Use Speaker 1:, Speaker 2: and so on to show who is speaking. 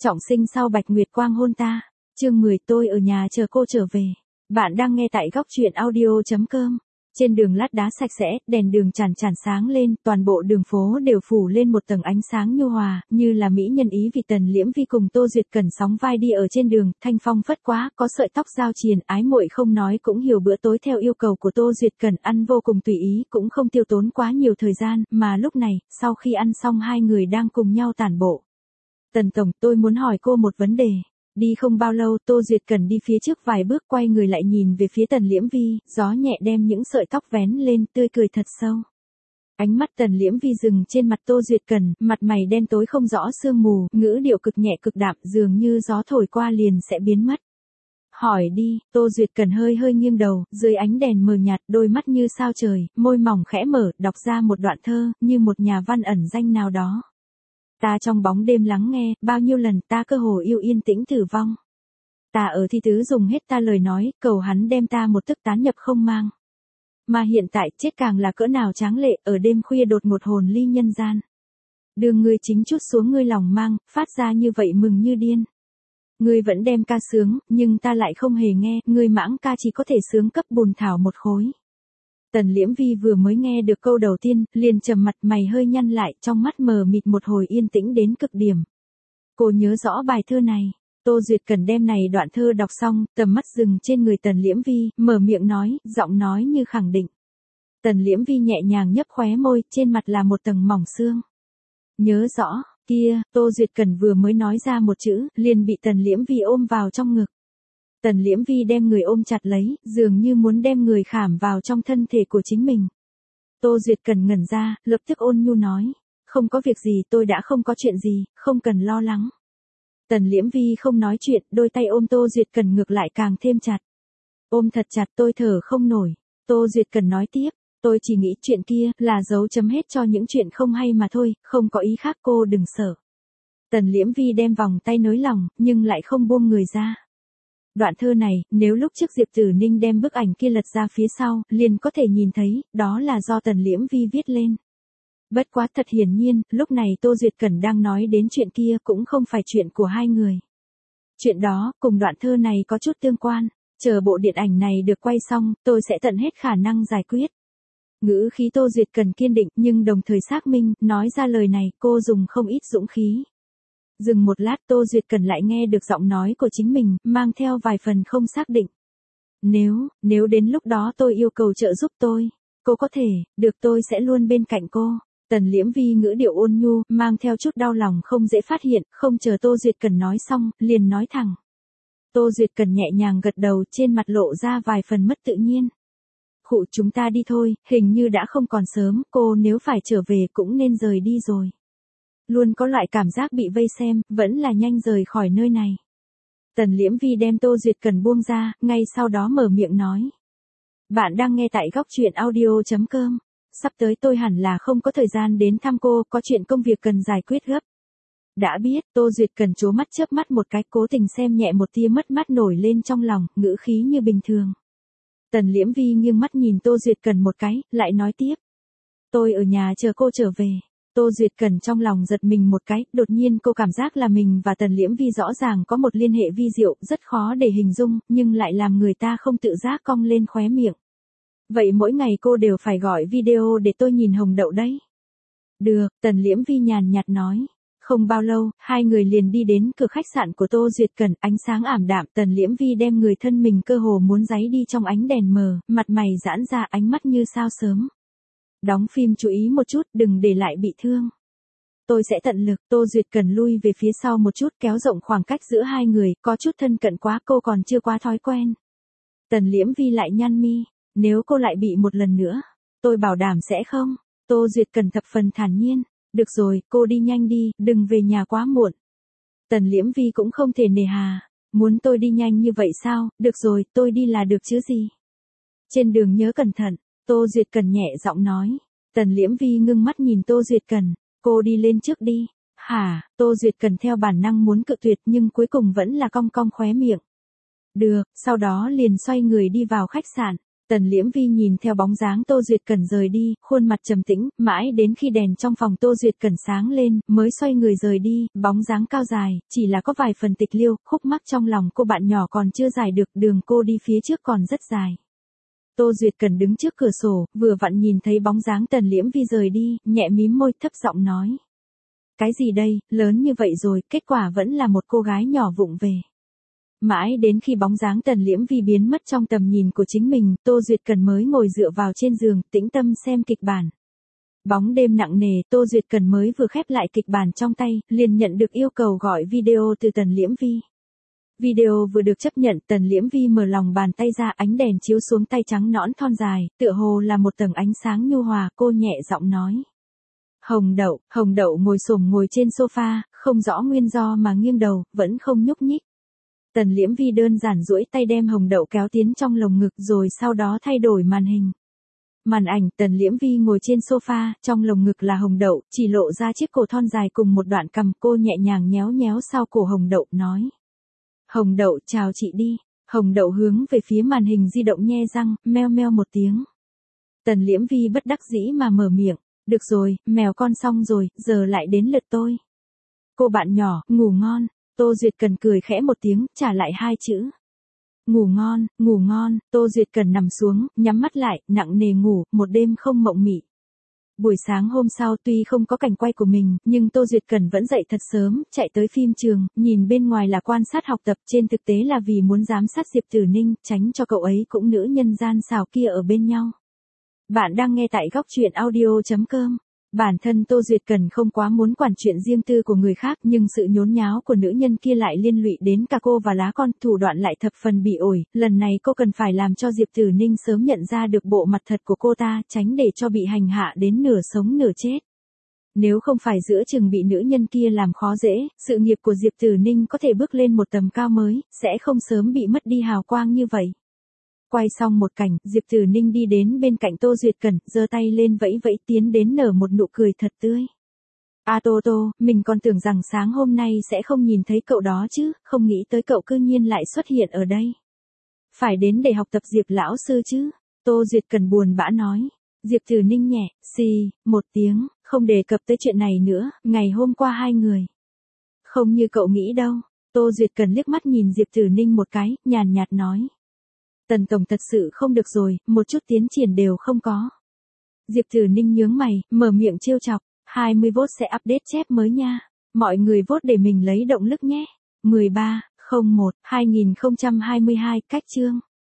Speaker 1: Trọng sinh sau Bạch Nguyệt Quang hôn ta. Chương 10 tôi ở nhà chờ cô trở về. Bạn đang nghe tại góc truyện audio.com. Trên đường lát đá sạch sẽ, đèn đường chàn chàn sáng lên, toàn bộ đường phố đều phủ lên một tầng ánh sáng nhu hòa, như là mỹ nhân ý vì Tần Liễm Vi cùng Tô Duyệt Cẩn sóng vai đi ở trên đường, thanh phong phất quá, có sợi tóc giao triền, ái muội không nói cũng hiểu bữa tối theo yêu cầu của Tô Duyệt Cẩn ăn vô cùng tùy ý, cũng không tiêu tốn quá nhiều thời gian, mà lúc này, sau khi ăn xong hai người đang cùng nhau tản bộ. Tần Tổng, tôi muốn hỏi cô một vấn đề. Đi không bao lâu, Tô Duyệt Cẩn đi phía trước vài bước quay người lại nhìn về phía Tần Liễm Vi, gió nhẹ đem những sợi tóc vén lên, tươi cười thật sâu. Ánh mắt Tần Liễm Vi dừng trên mặt Tô Duyệt Cẩn, mặt mày đen tối không rõ sương mù, ngữ điệu cực nhẹ cực đạm, dường như gió thổi qua liền sẽ biến mất. Hỏi đi, Tô Duyệt Cẩn hơi hơi nghiêng đầu, dưới ánh đèn mờ nhạt, đôi mắt như sao trời, môi mỏng khẽ mở, đọc ra một đoạn thơ, như một nhà văn ẩn danh nào đó. Ta trong bóng đêm lắng nghe, bao nhiêu lần ta cơ hồ yêu yên tĩnh tử vong. Ta ở thi tứ dùng hết ta lời nói, cầu hắn đem ta một tức tán nhập không mang. Mà hiện tại chết càng là cỡ nào tráng lệ, ở đêm khuya đột một hồn ly nhân gian. Đường ngươi chính chút xuống ngươi lòng mang, phát ra như vậy mừng như điên. Ngươi vẫn đem ca sướng, nhưng ta lại không hề nghe, ngươi mãng ca chỉ có thể sướng cấp bùn thảo một khối. Tần Liễm Vi vừa mới nghe được câu đầu tiên, liền trầm mặt mày hơi nhăn lại, trong mắt mờ mịt một hồi yên tĩnh đến cực điểm. Cô nhớ rõ bài thơ này. Tô Duyệt Cẩn đem này đoạn thơ đọc xong, tầm mắt dừng trên người Tần Liễm Vi, mở miệng nói, giọng nói như khẳng định. Tần Liễm Vi nhẹ nhàng nhấp khóe môi, trên mặt là một tầng mỏng sương. Nhớ rõ, kia, Tô Duyệt Cẩn vừa mới nói ra một chữ, liền bị Tần Liễm Vi ôm vào trong ngực. Tần Liễm Vi đem người ôm chặt lấy, dường như muốn đem người khảm vào trong thân thể của chính mình. Tô Duyệt Cẩn ngẩn ra, lập tức ôn nhu nói, không có việc gì, tôi đã không có chuyện gì, không cần lo lắng. Tần Liễm Vi không nói chuyện, đôi tay ôm Tô Duyệt Cẩn ngược lại càng thêm chặt. Ôm thật chặt tôi thở không nổi. Tô Duyệt Cẩn nói tiếp, tôi chỉ nghĩ chuyện kia là dấu chấm hết cho những chuyện không hay mà thôi, không có ý khác cô đừng sợ. Tần Liễm Vi đem vòng tay nới lỏng, nhưng lại không buông người ra. Đoạn thơ này, nếu lúc trước Diệp Tử Ninh đem bức ảnh kia lật ra phía sau, liền có thể nhìn thấy, đó là do Tần Liễm Vi viết lên. Bất quá thật hiển nhiên, lúc này Tô Duyệt Cẩn đang nói đến chuyện kia cũng không phải chuyện của hai người. Chuyện đó, cùng đoạn thơ này có chút tương quan, chờ bộ điện ảnh này được quay xong, tôi sẽ tận hết khả năng giải quyết. Ngữ khí Tô Duyệt Cẩn kiên định nhưng đồng thời xác minh, nói ra lời này cô dùng không ít dũng khí. Dừng một lát Tô Duyệt Cẩn lại nghe được giọng nói của chính mình, mang theo vài phần không xác định. Nếu đến lúc đó tôi yêu cầu trợ giúp tôi, cô có thể, được tôi sẽ luôn bên cạnh cô. Tần Liễm Vi ngữ điệu ôn nhu, mang theo chút đau lòng không dễ phát hiện, không chờ Tô Duyệt Cẩn nói xong, liền nói thẳng. Tô Duyệt Cẩn nhẹ nhàng gật đầu, trên mặt lộ ra vài phần mất tự nhiên. Khụ chúng ta đi thôi, hình như đã không còn sớm, cô nếu phải trở về cũng nên rời đi rồi. Luôn có loại cảm giác bị vây xem, vẫn là nhanh rời khỏi nơi này. Tần Liễm Vi đem Tô Duyệt Cẩn buông ra, ngay sau đó mở miệng nói. Bạn đang nghe tại góc truyện audio.com. Sắp tới tôi hẳn là không có thời gian đến thăm cô, có chuyện công việc cần giải quyết gấp. Đã biết, Tô Duyệt Cẩn trố mắt chớp mắt một cái, cố tình xem nhẹ một tia mất mát nổi lên trong lòng, ngữ khí như bình thường. Tần Liễm Vi nghiêng mắt nhìn Tô Duyệt Cẩn một cái, lại nói tiếp. Tôi ở nhà chờ cô trở về. Tô Duyệt Cẩn trong lòng giật mình một cái, đột nhiên cô cảm giác là mình và Tần Liễm Vi rõ ràng có một liên hệ vi diệu, rất khó để hình dung, nhưng lại làm người ta không tự giác cong lên khóe miệng. Vậy mỗi ngày cô đều phải gọi video để tôi nhìn hồng đậu đấy. Được, Tần Liễm Vi nhàn nhạt nói. Không bao lâu, hai người liền đi đến cửa khách sạn của Tô Duyệt Cẩn, ánh sáng ảm đạm, Tần Liễm Vi đem người thân mình cơ hồ muốn giấy đi trong ánh đèn mờ, mặt mày giãn ra, ánh mắt như sao sớm. Đóng phim chú ý một chút, đừng để lại bị thương. Tôi sẽ tận lực. Tô Duyệt Cẩn lui về phía sau một chút, kéo rộng khoảng cách giữa hai người, có chút thân cận quá, cô còn chưa quá thói quen. Tần Liễm Vi lại nhăn mi, nếu cô lại bị một lần nữa, tôi bảo đảm sẽ không. Tô Duyệt Cẩn thập phần thản nhiên, được rồi, cô đi nhanh đi, đừng về nhà quá muộn. Tần Liễm Vi cũng không thể nề hà, muốn tôi đi nhanh như vậy sao, được rồi, tôi đi là được chứ gì. Trên đường nhớ cẩn thận. Tô Duyệt Cẩn nhẹ giọng nói. Tần Liễm Vi ngưng mắt nhìn Tô Duyệt Cẩn. Cô đi lên trước đi. Hả, Tô Duyệt Cẩn theo bản năng muốn cự tuyệt nhưng cuối cùng vẫn là cong cong khóe miệng. Được, sau đó liền xoay người đi vào khách sạn. Tần Liễm Vi nhìn theo bóng dáng Tô Duyệt Cẩn rời đi, khuôn mặt trầm tĩnh, mãi đến khi đèn trong phòng Tô Duyệt Cẩn sáng lên, mới xoay người rời đi, bóng dáng cao dài, chỉ là có vài phần tịch liêu, khúc mắc trong lòng cô bạn nhỏ còn chưa giải được, đường cô đi phía trước còn rất dài. Tô Duyệt Cẩn đứng trước cửa sổ, vừa vặn nhìn thấy bóng dáng Tần Liễm Vi rời đi, nhẹ mím môi thấp giọng nói. Cái gì đây, lớn như vậy rồi, kết quả vẫn là một cô gái nhỏ vụng về. Mãi đến khi bóng dáng Tần Liễm Vi biến mất trong tầm nhìn của chính mình, Tô Duyệt Cẩn mới ngồi dựa vào trên giường, tĩnh tâm xem kịch bản. Bóng đêm nặng nề, Tô Duyệt Cẩn mới vừa khép lại kịch bản trong tay, liền nhận được yêu cầu gọi video từ Tần Liễm Vi. Video vừa được chấp nhận, Tần Liễm Vi mở lòng bàn tay ra, ánh đèn chiếu xuống tay trắng nõn thon dài, tựa hồ là một tầng ánh sáng nhu hòa, cô nhẹ giọng nói. Hồng Đậu ngồi ngồi trên sofa, không rõ nguyên do mà nghiêng đầu, vẫn không nhúc nhích. Tần Liễm Vi đơn giản duỗi tay đem Hồng Đậu kéo tiến trong lồng ngực rồi sau đó thay đổi màn hình. Màn ảnh, Tần Liễm Vi ngồi trên sofa, trong lồng ngực là Hồng Đậu, chỉ lộ ra chiếc cổ thon dài cùng một đoạn cằm, cô nhẹ nhàng nhéo nhéo sau cổ Hồng Đậu, nói. Hồng Đậu, chào chị đi. Hồng Đậu hướng về phía màn hình di động nhe răng, meo meo một tiếng. Tần Liễm Vi bất đắc dĩ mà mở miệng. Được rồi, mèo con xong rồi, giờ lại đến lượt tôi. Cô bạn nhỏ, ngủ ngon. Tô Duyệt Cẩn cười khẽ một tiếng, trả lại hai chữ. Ngủ ngon, Tô Duyệt Cẩn nằm xuống, nhắm mắt lại, nặng nề ngủ, một đêm không mộng mị. Buổi sáng hôm sau tuy không có cảnh quay của mình, nhưng Tô Duyệt Cẩn vẫn dậy thật sớm, chạy tới phim trường, nhìn bên ngoài là quan sát học tập, trên thực tế là vì muốn giám sát Diệp Tử Ninh, tránh cho cậu ấy cũng nữ nhân gian xảo kia ở bên nhau. Bạn đang nghe tại góc truyện audio.com. Bản thân Tô Duyệt Cẩn không quá muốn quản chuyện riêng tư của người khác, nhưng sự nhốn nháo của nữ nhân kia lại liên lụy đến cả cô và lá con, thủ đoạn lại thập phần bị ổi, lần này cô cần phải làm cho Diệp Tử Ninh sớm nhận ra được bộ mặt thật của cô ta, tránh để cho bị hành hạ đến nửa sống nửa chết. Nếu không phải giữa chừng bị nữ nhân kia làm khó dễ, sự nghiệp của Diệp Tử Ninh có thể bước lên một tầm cao mới, sẽ không sớm bị mất đi hào quang như vậy. Quay xong một cảnh, Diệp Tử Ninh đi đến bên cạnh Tô Duyệt Cẩn, giơ tay lên vẫy vẫy tiến đến nở một nụ cười thật tươi. Tô, mình còn tưởng rằng sáng hôm nay sẽ không nhìn thấy cậu đó chứ, không nghĩ tới cậu cư nhiên lại xuất hiện ở đây. Phải đến để học tập Diệp lão sư chứ, Tô Duyệt Cẩn buồn bã nói. Diệp Tử Ninh nhẹ, một tiếng, không đề cập tới chuyện này nữa, ngày hôm qua hai người. Không như cậu nghĩ đâu, Tô Duyệt Cẩn liếc mắt nhìn Diệp Tử Ninh một cái, nhàn nhạt nói. Tần tổng thật sự không được rồi, một chút tiến triển đều không có. Diệp Tử Ninh nhướng mày, mở miệng trêu chọc, 20 vote sẽ update chép mới nha. Mọi người vote để mình lấy động lực nhé. 13/01/2022 cách chương.